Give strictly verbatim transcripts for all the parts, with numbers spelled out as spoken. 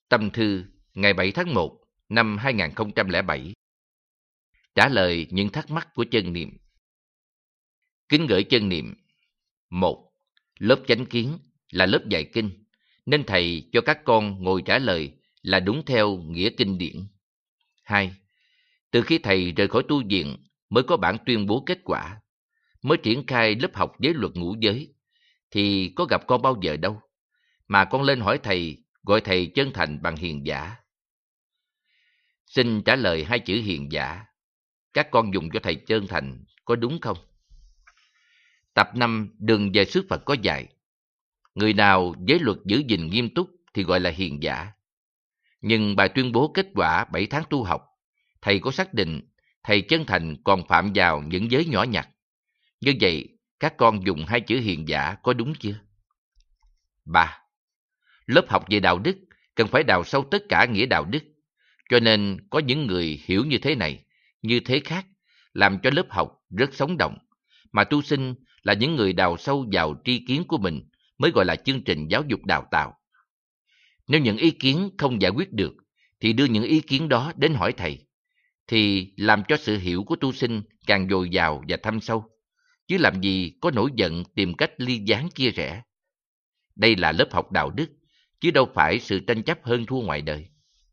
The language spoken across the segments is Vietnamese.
Tâm thư ngày bảy tháng một năm hai nghìn không trăm lẻ bảy. Trả lời những thắc mắc của chân niệm. Kính gửi chân niệm. Một. Lớp chánh kiến là lớp dạy kinh, nên thầy cho các con ngồi trả lời là đúng theo nghĩa kinh điển. Hai. Từ khi thầy rời khỏi tu viện mới có bản tuyên bố kết quả, mới triển khai lớp học giới luật ngũ giới, thì có gặp con bao giờ đâu, mà con lên hỏi thầy, gọi thầy chân thành bằng hiền giả. Xin trả lời hai chữ hiền giả, các con dùng cho thầy chân thành có đúng không? Tập năm Đường về xứ Phật có dạy, người nào giới luật giữ gìn nghiêm túc thì gọi là hiền giả. Nhưng bài tuyên bố kết quả bảy tháng tu học, thầy có xác định thầy chân thành còn phạm vào những giới nhỏ nhặt. Như vậy, các con dùng hai chữ hiền giả có đúng chưa? Ba. Lớp học về đạo đức cần phải đào sâu tất cả nghĩa đạo đức, cho nên có những người hiểu như thế này, như thế khác, làm cho lớp học rất sống động, mà tu sinh là những người đào sâu vào tri kiến của mình mới gọi là chương trình giáo dục đào tạo. Nếu những ý kiến không giải quyết được, thì đưa những ý kiến đó đến hỏi thầy, thì làm cho sự hiểu của tu sinh càng dồi dào và thâm sâu, chứ làm gì có nổi giận tìm cách ly gián chia rẽ. Đây là lớp học đạo đức, chứ đâu phải sự tranh chấp hơn thua ngoài đời.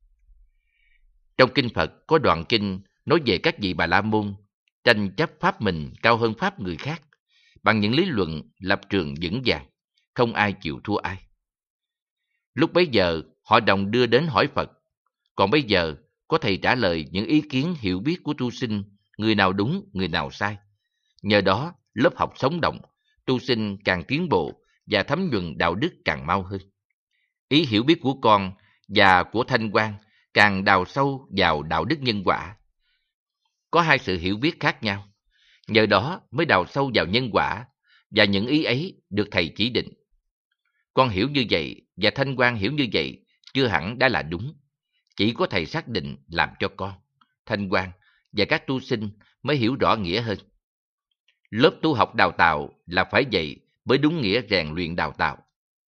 Trong kinh Phật có đoạn kinh nói về các vị Bà La Môn tranh chấp pháp mình cao hơn pháp người khác, bằng những lý luận lập trường vững vàng, không ai chịu thua ai. Lúc bấy giờ họ đồng đưa đến hỏi Phật, còn bây giờ có thầy trả lời những ý kiến hiểu biết của tu sinh, người nào đúng, người nào sai. Nhờ đó lớp học sống động, tu sinh càng tiến bộ và thấm nhuần đạo đức càng mau hơn. Ý hiểu biết của con và của Thanh Quang càng đào sâu vào đạo đức nhân quả. Có hai sự hiểu biết khác nhau, nhờ đó mới đào sâu vào nhân quả, và những ý ấy được thầy chỉ định. Con hiểu như vậy và Thanh Quang hiểu như vậy chưa hẳn đã là đúng, chỉ có thầy xác định làm cho con, Thanh Quang và các tu sinh mới hiểu rõ nghĩa hơn. Lớp tu học đào tạo là phải dạy với đúng nghĩa rèn luyện đào tạo.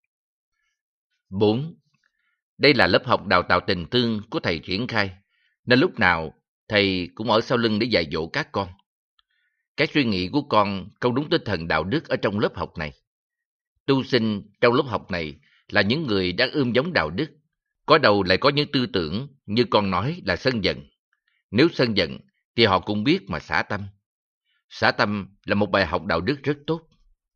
Bốn. Đây là lớp học đào tạo tình thương của thầy triển khai, nên lúc nào thầy cũng ở sau lưng để dạy dỗ các con. Cái suy nghĩ của con không đúng tinh thần đạo đức ở trong lớp học này. Tu sinh trong lớp học này là những người đang ươm giống đạo đức, có đầu lại có những tư tưởng như con nói là sân giận. Nếu sân giận thì họ cũng biết mà xả tâm. Xả tâm là một bài học đạo đức rất tốt.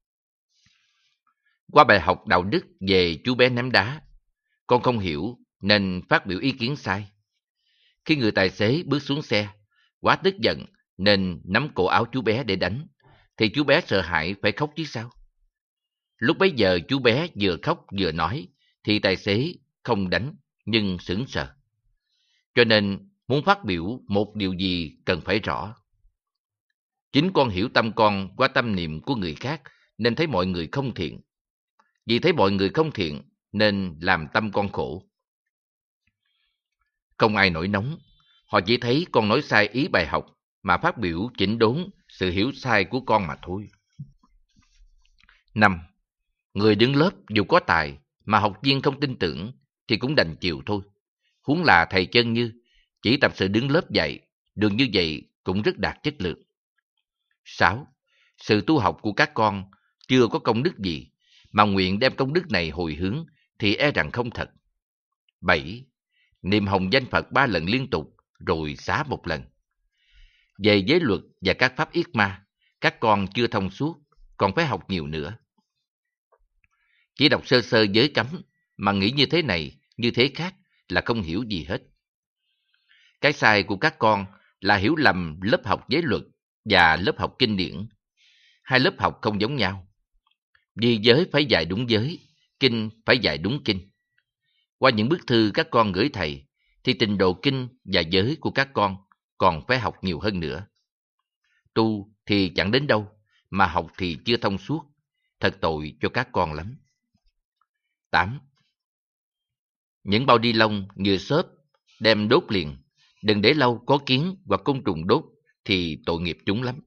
Qua bài học đạo đức về chú bé ném đá, con không hiểu nên phát biểu ý kiến sai. Khi người tài xế bước xuống xe, quá tức giận nên nắm cổ áo chú bé để đánh, thì chú bé sợ hãi phải khóc chứ sao. Lúc bấy giờ chú bé vừa khóc vừa nói, thì tài xế không đánh nhưng sững sờ. Cho nên muốn phát biểu một điều gì cần phải rõ. Chính con hiểu tâm con qua tâm niệm của người khác nên thấy mọi người không thiện. Vì thấy mọi người không thiện nên làm tâm con khổ. Không ai nổi nóng, họ chỉ thấy con nói sai ý bài học mà phát biểu chỉnh đốn sự hiểu sai của con mà thôi. Năm. Người đứng lớp dù có tài mà học viên không tin tưởng thì cũng đành chịu thôi. Huống là thầy Chân Như chỉ tập sự đứng lớp dạy, đường như vậy cũng rất đạt chất lượng. Sáu. Sự tu học của các con chưa có công đức gì, mà nguyện đem công đức này hồi hướng thì e rằng không thật. Bảy. Niệm hồng danh Phật ba lần liên tục, rồi xá một lần. Về giới luật và các pháp yết ma, các con chưa thông suốt, còn phải học nhiều nữa. Chỉ đọc sơ sơ giới cấm mà nghĩ như thế này, như thế khác là không hiểu gì hết. Cái sai của các con là hiểu lầm lớp học giới luật và lớp học kinh điển. Hai lớp học không giống nhau. Vì giới phải dạy đúng giới, kinh phải dạy đúng kinh. Qua những bức thư các con gửi thầy, thì trình độ kinh và giới của các con còn phải học nhiều hơn nữa. Tu thì chẳng đến đâu, mà học thì chưa thông suốt. Thật tội cho các con lắm. Tám. Những bao ni lông như xốp đem đốt liền, đừng để lâu có kiến hoặc côn trùng đốt thì tội nghiệp chúng lắm.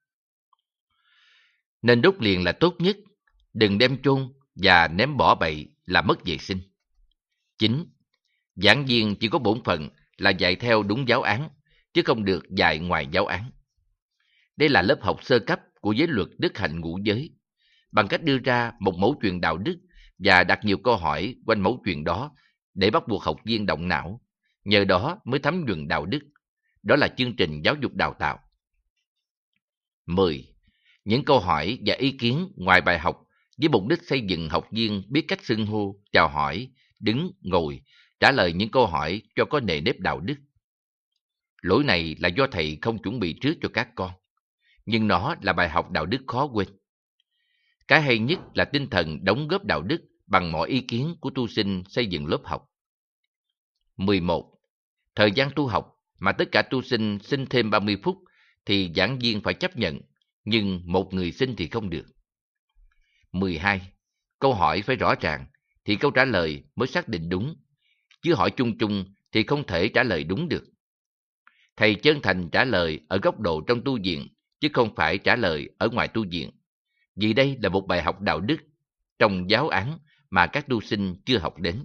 Nên đốt liền là tốt nhất, đừng đem chôn và ném bỏ bậy là mất vệ sinh. Chín. Giảng viên chỉ có bổn phận là dạy theo đúng giáo án, chứ không được dạy ngoài giáo án. Đây là lớp học sơ cấp của giới luật đức hạnh ngũ giới, bằng cách đưa ra một mẫu chuyện đạo đức và đặt nhiều câu hỏi quanh mẫu chuyện đó để bắt buộc học viên động não, nhờ đó mới thấm nhuần đạo đức. Đó là chương trình giáo dục đào tạo. mười. Những câu hỏi và ý kiến ngoài bài học với mục đích xây dựng học viên biết cách xưng hô, chào hỏi, đứng, ngồi, trả lời những câu hỏi cho có nề nếp đạo đức. Lỗi này là do thầy không chuẩn bị trước cho các con, nhưng nó là bài học đạo đức khó quên. Cái hay nhất là tinh thần đóng góp đạo đức bằng mọi ý kiến của tu sinh xây dựng lớp học. mười một. Thời gian tu học mà tất cả tu sinh xin thêm ba mươi phút thì giảng viên phải chấp nhận, nhưng một người xin thì không được. mười hai. Câu hỏi phải rõ ràng thì câu trả lời mới xác định đúng, chứ hỏi chung chung thì không thể trả lời đúng được. Thầy chân thành trả lời ở góc độ trong tu viện, chứ không phải trả lời ở ngoài tu viện, vì đây là một bài học đạo đức trong giáo án mà các tu sinh chưa học đến.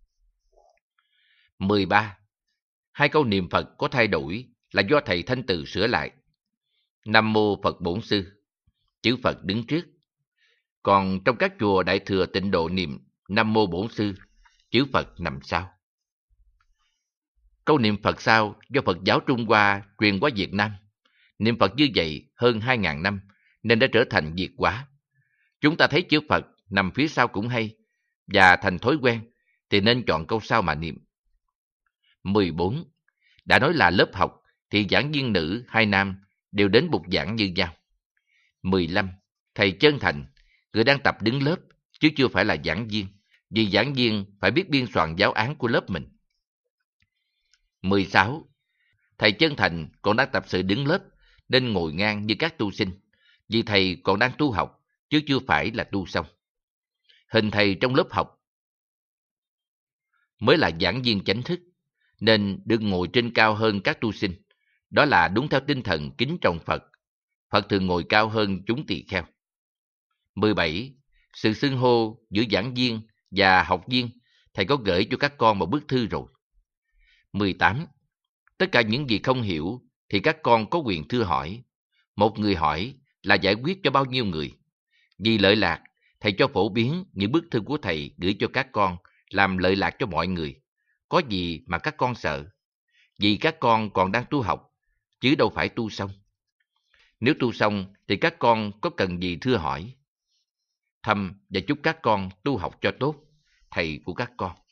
mười ba. Hai câu niệm Phật có thay đổi là do thầy Thanh Từ sửa lại. Nam Mô Phật Bổn Sư, chữ Phật đứng trước. Còn trong các chùa Đại Thừa Tịnh Độ niệm Nam Mô Bổn Sư, chữ Phật nằm sau. Câu niệm Phật sau do Phật giáo Trung Hoa truyền qua Việt Nam. Niệm Phật như vậy hơn hai ngàn năm nên đã trở thành Việt hóa. Chúng ta thấy chữ Phật nằm phía sau cũng hay, và thành thói quen thì nên chọn câu sau mà niệm. mười bốn. Đã nói là lớp học thì giảng viên nữ hay nam đều đến bục giảng như nhau. mười lăm. Thầy chân thành, người đang tập đứng lớp chứ chưa phải là giảng viên, vì giảng viên phải biết biên soạn giáo án của lớp mình. mười sáu. Thầy chân thành còn đang tập sự đứng lớp nên ngồi ngang như các tu sinh, vì thầy còn đang tu học chứ chưa phải là tu xong. Hình thầy trong lớp học mới là giảng viên chánh thức, nên đừng ngồi trên cao hơn các tu sinh. Đó là đúng theo tinh thần kính trọng Phật. Phật thường ngồi cao hơn chúng tỳ kheo. mười bảy. Sự xưng hô giữa giảng viên và học viên, thầy có gửi cho các con một bức thư rồi. mười tám. Tất cả những gì không hiểu thì các con có quyền thưa hỏi. Một người hỏi là giải quyết cho bao nhiêu người. Vì lợi lạc, thầy cho phổ biến những bức thư của thầy gửi cho các con làm lợi lạc cho mọi người. Có gì mà các con sợ? Vì các con còn đang tu học, chứ đâu phải tu xong. Nếu tu xong thì các con có cần gì thưa hỏi? Thăm và chúc các con tu học cho tốt, thầy của các con.